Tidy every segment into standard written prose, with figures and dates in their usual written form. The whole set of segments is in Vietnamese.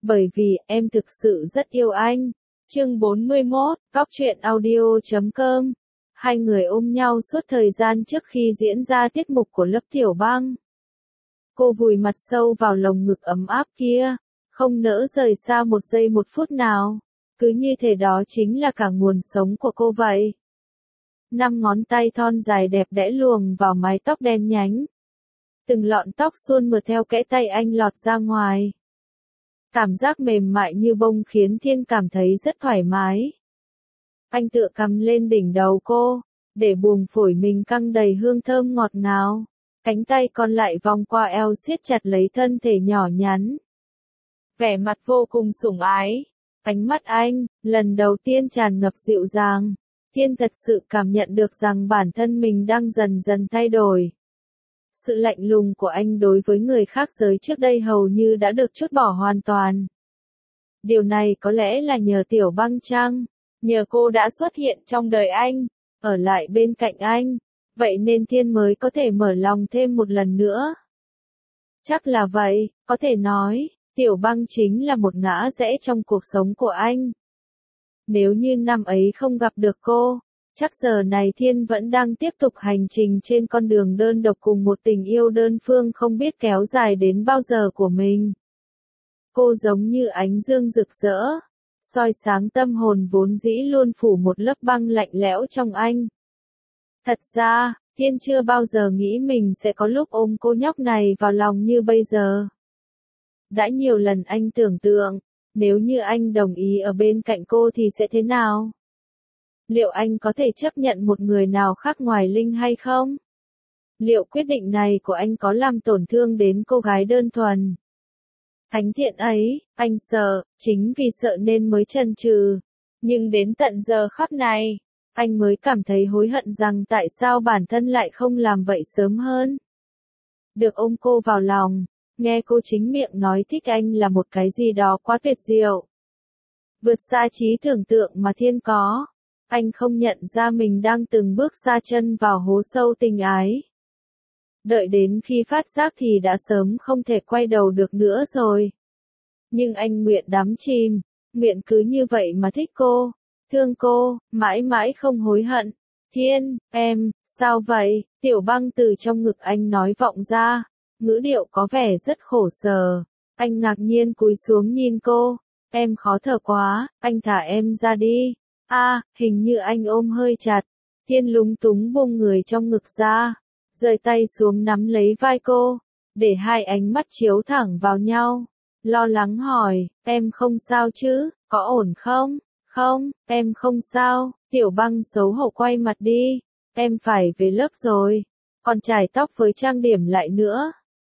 bởi vì em thực sự rất yêu anh. Chương 41, Góc truyện audio.com. Hai người ôm nhau suốt thời gian trước khi diễn ra tiết mục của lớp Tiểu Băng. Cô vùi mặt sâu vào lồng ngực ấm áp kia, không nỡ rời xa một giây một phút nào, cứ như thể đó chính là cả nguồn sống của cô vậy. 5 ngón tay thon dài đẹp đẽ luồn vào mái tóc đen nhánh. Từng lọn tóc suôn mượt theo kẽ tay anh lọt ra ngoài. Cảm giác mềm mại như bông khiến Thiên cảm thấy rất thoải mái. Anh tựa cằm lên đỉnh đầu cô, để buồng phổi mình căng đầy hương thơm ngọt ngào. Cánh tay còn lại vòng qua eo siết chặt lấy thân thể nhỏ nhắn. Vẻ mặt vô cùng sủng ái. Ánh mắt anh, lần đầu tiên tràn ngập dịu dàng. Thiên thật sự cảm nhận được rằng bản thân mình đang dần dần thay đổi. Sự lạnh lùng của anh đối với người khác giới trước đây hầu như đã được trút bỏ hoàn toàn. Điều này có lẽ là nhờ Tiểu Băng chăng? Nhờ cô đã xuất hiện trong đời anh, ở lại bên cạnh anh, vậy nên Thiên mới có thể mở lòng thêm một lần nữa. Chắc là vậy, có thể nói, Tiểu Băng chính là một ngã rẽ trong cuộc sống của anh. Nếu như năm ấy không gặp được cô, chắc giờ này Thiên vẫn đang tiếp tục hành trình trên con đường đơn độc cùng một tình yêu đơn phương không biết kéo dài đến bao giờ của mình. Cô giống như ánh dương rực rỡ, soi sáng tâm hồn vốn dĩ luôn phủ một lớp băng lạnh lẽo trong anh. Thật ra, Thiên chưa bao giờ nghĩ mình sẽ có lúc ôm cô nhóc này vào lòng như bây giờ. Đã nhiều lần anh tưởng tượng, nếu như anh đồng ý ở bên cạnh cô thì sẽ thế nào? Liệu anh có thể chấp nhận một người nào khác ngoài Linh hay không? Liệu quyết định này của anh có làm tổn thương đến cô gái đơn thuần thánh thiện ấy? Anh sợ, chính vì sợ nên mới chần chừ. Nhưng đến tận giờ khắc này, anh mới cảm thấy hối hận rằng tại sao bản thân lại không làm vậy sớm hơn. Được ôm cô vào lòng, nghe cô chính miệng nói thích anh là một cái gì đó quá tuyệt diệu. Vượt xa trí tưởng tượng mà Thiên có. Anh không nhận ra mình đang từng bước sa chân vào hố sâu tình ái. Đợi đến khi phát giác thì đã sớm không thể quay đầu được nữa rồi. Nhưng anh nguyện đắm chìm, nguyện cứ như vậy mà thích cô, thương cô, mãi mãi không hối hận. Thiên, em, sao vậy? Tiểu Băng từ trong ngực anh nói vọng ra, ngữ điệu có vẻ rất khổ sở. Anh ngạc nhiên cúi xuống nhìn cô, em khó thở quá, anh thả em ra đi. Hình như anh ôm hơi chặt. Thiên lúng túng buông người trong ngực ra, rời tay xuống nắm lấy vai cô, để hai ánh mắt chiếu thẳng vào nhau. Lo lắng hỏi, em không sao chứ, có ổn không? Không, em không sao. Tiểu Băng xấu hổ quay mặt đi. Em phải về lớp rồi, còn chải tóc với trang điểm lại nữa.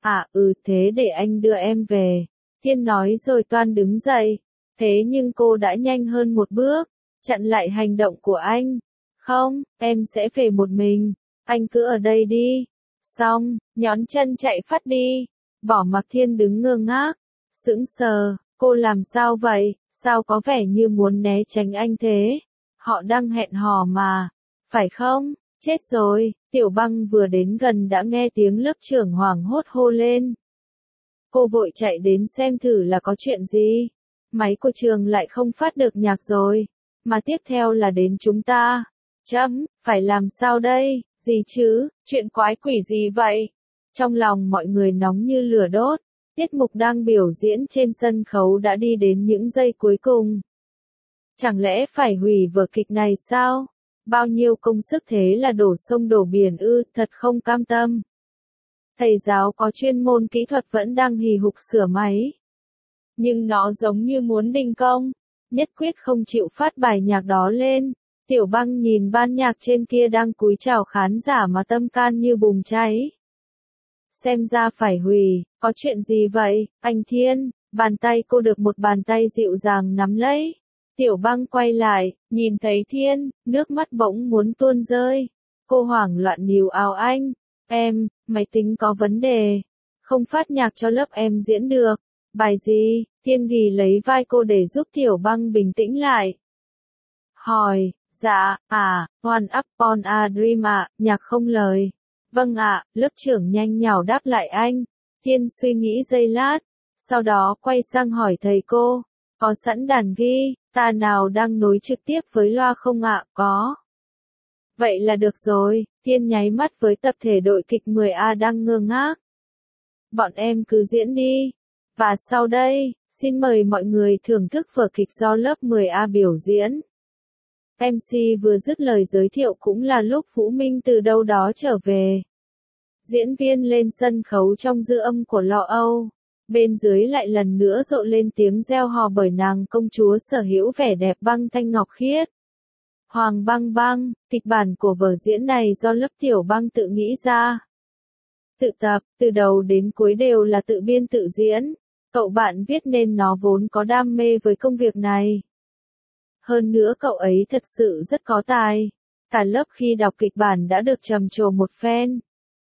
Thế để anh đưa em về. Thiên nói rồi toan đứng dậy. Thế nhưng cô đã nhanh hơn một bước, chặn lại hành động của anh. Không, em sẽ về một mình, anh cứ ở đây đi. Xong, nhón chân chạy phắt đi, bỏ mặc Thiên đứng ngơ ngác, sững sờ, cô làm sao vậy, sao có vẻ như muốn né tránh anh thế? Họ đang hẹn hò mà, phải không? Chết rồi, Tiểu Băng vừa đến gần đã nghe tiếng lớp trưởng hoảng hốt hô lên. Cô vội chạy đến xem thử là có chuyện gì. Máy của trường lại không phát được nhạc rồi, mà tiếp theo là đến chúng ta. Phải làm sao đây, gì chứ, chuyện quái quỷ gì vậy? Trong lòng mọi người nóng như lửa đốt, tiết mục đang biểu diễn trên sân khấu đã đi đến những giây cuối cùng. Chẳng lẽ phải hủy vở kịch này sao? Bao nhiêu công sức thế là đổ sông đổ biển ư, thật không cam tâm. Thầy giáo có chuyên môn kỹ thuật vẫn đang hì hục sửa máy. Nhưng nó giống như muốn đình công, nhất quyết không chịu phát bài nhạc đó lên. Tiểu Băng nhìn ban nhạc trên kia đang cúi chào khán giả mà tâm can như bùng cháy. Xem ra phải hủy, có chuyện gì vậy, anh Thiên? Bàn tay cô được một bàn tay dịu dàng nắm lấy. Tiểu Băng quay lại, nhìn thấy Thiên, nước mắt bỗng muốn tuôn rơi. Cô hoảng loạn níu áo anh. Em, máy tính có vấn đề. Không phát nhạc cho lớp em diễn được. Bài gì? Thiên ghì lấy vai cô để giúp Tiểu Băng bình tĩnh lại. Hỏi, dạ, One Upon a Dream nhạc không lời. Vâng lớp trưởng nhanh nhảu đáp lại anh. Thiên suy nghĩ giây lát, Sau đó quay sang hỏi thầy cô, có sẵn đàn ghi, ta nào đang nối trực tiếp với loa không ạ? Có. Vậy là được rồi, Thiên nháy mắt với tập thể đội kịch 10A đang ngơ ngác. Bọn em cứ diễn đi. Và sau đây, xin mời mọi người thưởng thức vở kịch do lớp 10A biểu diễn. MC vừa dứt lời giới thiệu cũng là lúc Vũ Minh từ đâu đó trở về. Diễn viên lên sân khấu trong dư âm của lo âu. Bên dưới lại lần nữa rộ lên tiếng reo hò bởi nàng công chúa sở hữu vẻ đẹp băng thanh ngọc khiết. Hoàng Băng Băng, kịch bản của vở diễn này do lớp Tiểu Băng tự nghĩ ra. Tự tập, từ đầu đến cuối đều là tự biên tự diễn. Cậu bạn viết nên nó vốn có đam mê với công việc này. Hơn nữa cậu ấy thật sự rất có tài. Cả lớp khi đọc kịch bản đã được trầm trồ một phen.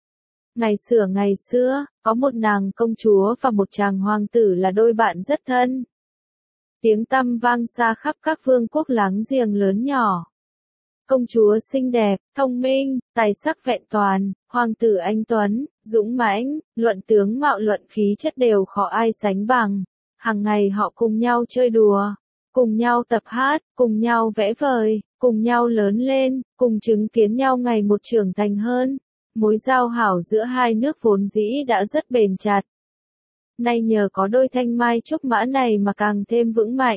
Ngày xưa, có một nàng công chúa và một chàng hoàng tử là đôi bạn rất thân. Tiếng tăm vang xa khắp các vương quốc láng giềng lớn nhỏ. Công chúa xinh đẹp, thông minh, tài sắc vẹn toàn, hoàng tử anh tuấn, dũng mãnh, luận tướng mạo luận khí chất đều khó ai sánh bằng. Hàng ngày họ cùng nhau chơi đùa, cùng nhau tập hát, cùng nhau vẽ vời, cùng nhau lớn lên, cùng chứng kiến nhau ngày một trưởng thành hơn. Mối giao hảo giữa hai nước vốn dĩ đã rất bền chặt. Nay nhờ có đôi thanh mai trúc mã này mà càng thêm vững mạnh.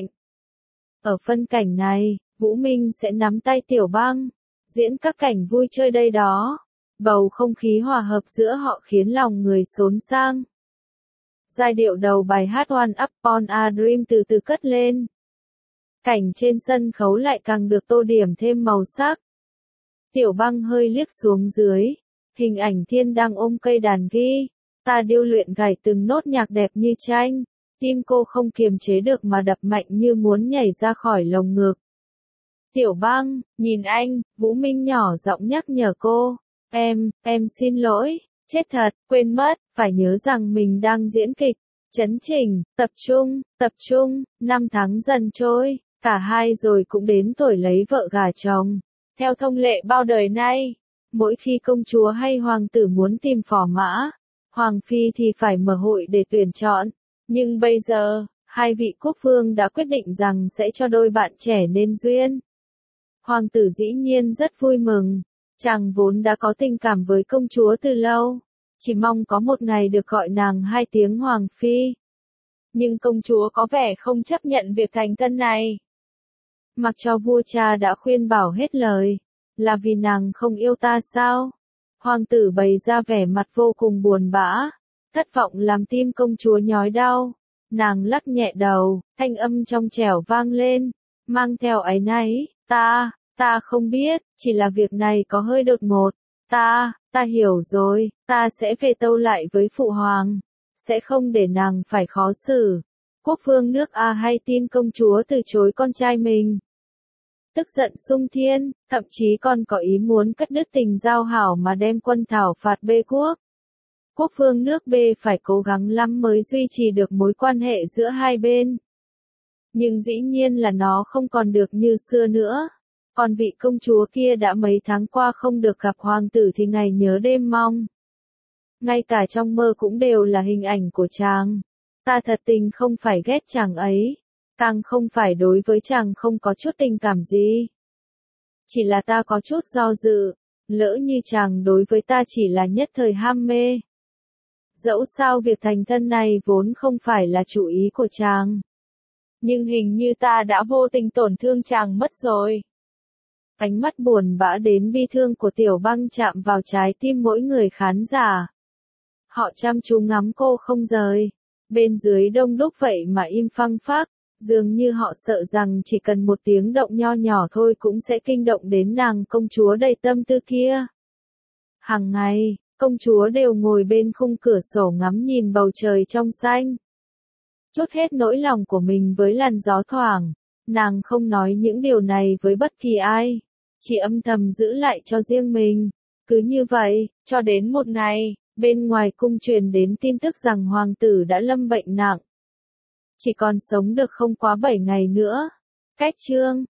Ở phân cảnh này, Vũ Minh sẽ nắm tay Tiểu Băng, diễn các cảnh vui chơi đây đó. Bầu không khí hòa hợp giữa họ khiến lòng người xốn sang. Giai điệu đầu bài hát One Up on a Dream từ từ cất lên. Cảnh trên sân khấu lại càng được tô điểm thêm màu sắc. Tiểu Băng hơi liếc xuống dưới. Hình ảnh Thiên đang ôm cây đàn ghi, ta điêu luyện gảy từng nốt nhạc đẹp như tranh, tim cô không kiềm chế được mà đập mạnh như muốn nhảy ra khỏi lồng ngực. Tiểu Băng, nhìn anh, Vũ Minh nhỏ giọng nhắc nhở cô, em xin lỗi, chết thật, quên mất, phải nhớ rằng mình đang diễn kịch, chấn chỉnh, tập trung, 5 tháng dần trôi, cả hai rồi cũng đến tuổi lấy vợ gả chồng, theo thông lệ bao đời nay. Mỗi khi công chúa hay hoàng tử muốn tìm phò mã, hoàng phi thì phải mở hội để tuyển chọn. Nhưng bây giờ, hai vị quốc vương đã quyết định rằng sẽ cho đôi bạn trẻ nên duyên. Hoàng tử dĩ nhiên rất vui mừng, chàng vốn đã có tình cảm với công chúa từ lâu, chỉ mong có một ngày được gọi nàng hai tiếng hoàng phi. Nhưng công chúa có vẻ không chấp nhận việc thành thân này. Mặc cho vua cha đã khuyên bảo hết lời. Là vì nàng không yêu ta sao? Hoàng tử bày ra vẻ mặt vô cùng buồn bã, thất vọng làm tim công chúa nhói đau. Nàng lắc nhẹ đầu, thanh âm trong trẻo vang lên, mang theo áy náy, ta không biết, chỉ là việc này có hơi đột ngột. Ta hiểu rồi, ta sẽ về tâu lại với phụ hoàng, sẽ không để nàng phải khó xử. Quốc vương nước A hay tin công chúa từ chối con trai mình. Tức giận sung thiên, thậm chí còn có ý muốn cắt đứt tình giao hảo mà đem quân thảo phạt B quốc. Quốc vương nước B phải cố gắng lắm mới duy trì được mối quan hệ giữa hai bên. Nhưng dĩ nhiên là nó không còn được như xưa nữa. Còn vị công chúa kia đã mấy tháng qua không được gặp hoàng tử thì ngày nhớ đêm mong. Ngay cả trong mơ cũng đều là hình ảnh của chàng. Ta thật tình không phải ghét chàng ấy. Càng không phải đối với chàng không có chút tình cảm gì. Chỉ là ta có chút do dự, lỡ như chàng đối với ta chỉ là nhất thời ham mê. Dẫu sao việc thành thân này vốn không phải là chủ ý của chàng. Nhưng hình như ta đã vô tình tổn thương chàng mất rồi. Ánh mắt buồn bã đến bi thương của Tiểu Băng chạm vào trái tim mỗi người khán giả. Họ chăm chú ngắm cô không rời. Bên dưới đông đúc vậy mà im phăng phắc. Dường như họ sợ rằng chỉ cần một tiếng động nho nhỏ thôi cũng sẽ kinh động đến nàng công chúa đầy tâm tư kia. Hàng ngày, công chúa đều ngồi bên khung cửa sổ ngắm nhìn bầu trời trong xanh. Trút hết nỗi lòng của mình với làn gió thoảng, nàng không nói những điều này với bất kỳ ai, chỉ âm thầm giữ lại cho riêng mình. Cứ như vậy, cho đến một ngày, bên ngoài cung truyền đến tin tức rằng hoàng tử đã lâm bệnh nặng. Chỉ còn sống được không quá 7 ngày nữa. Cách chương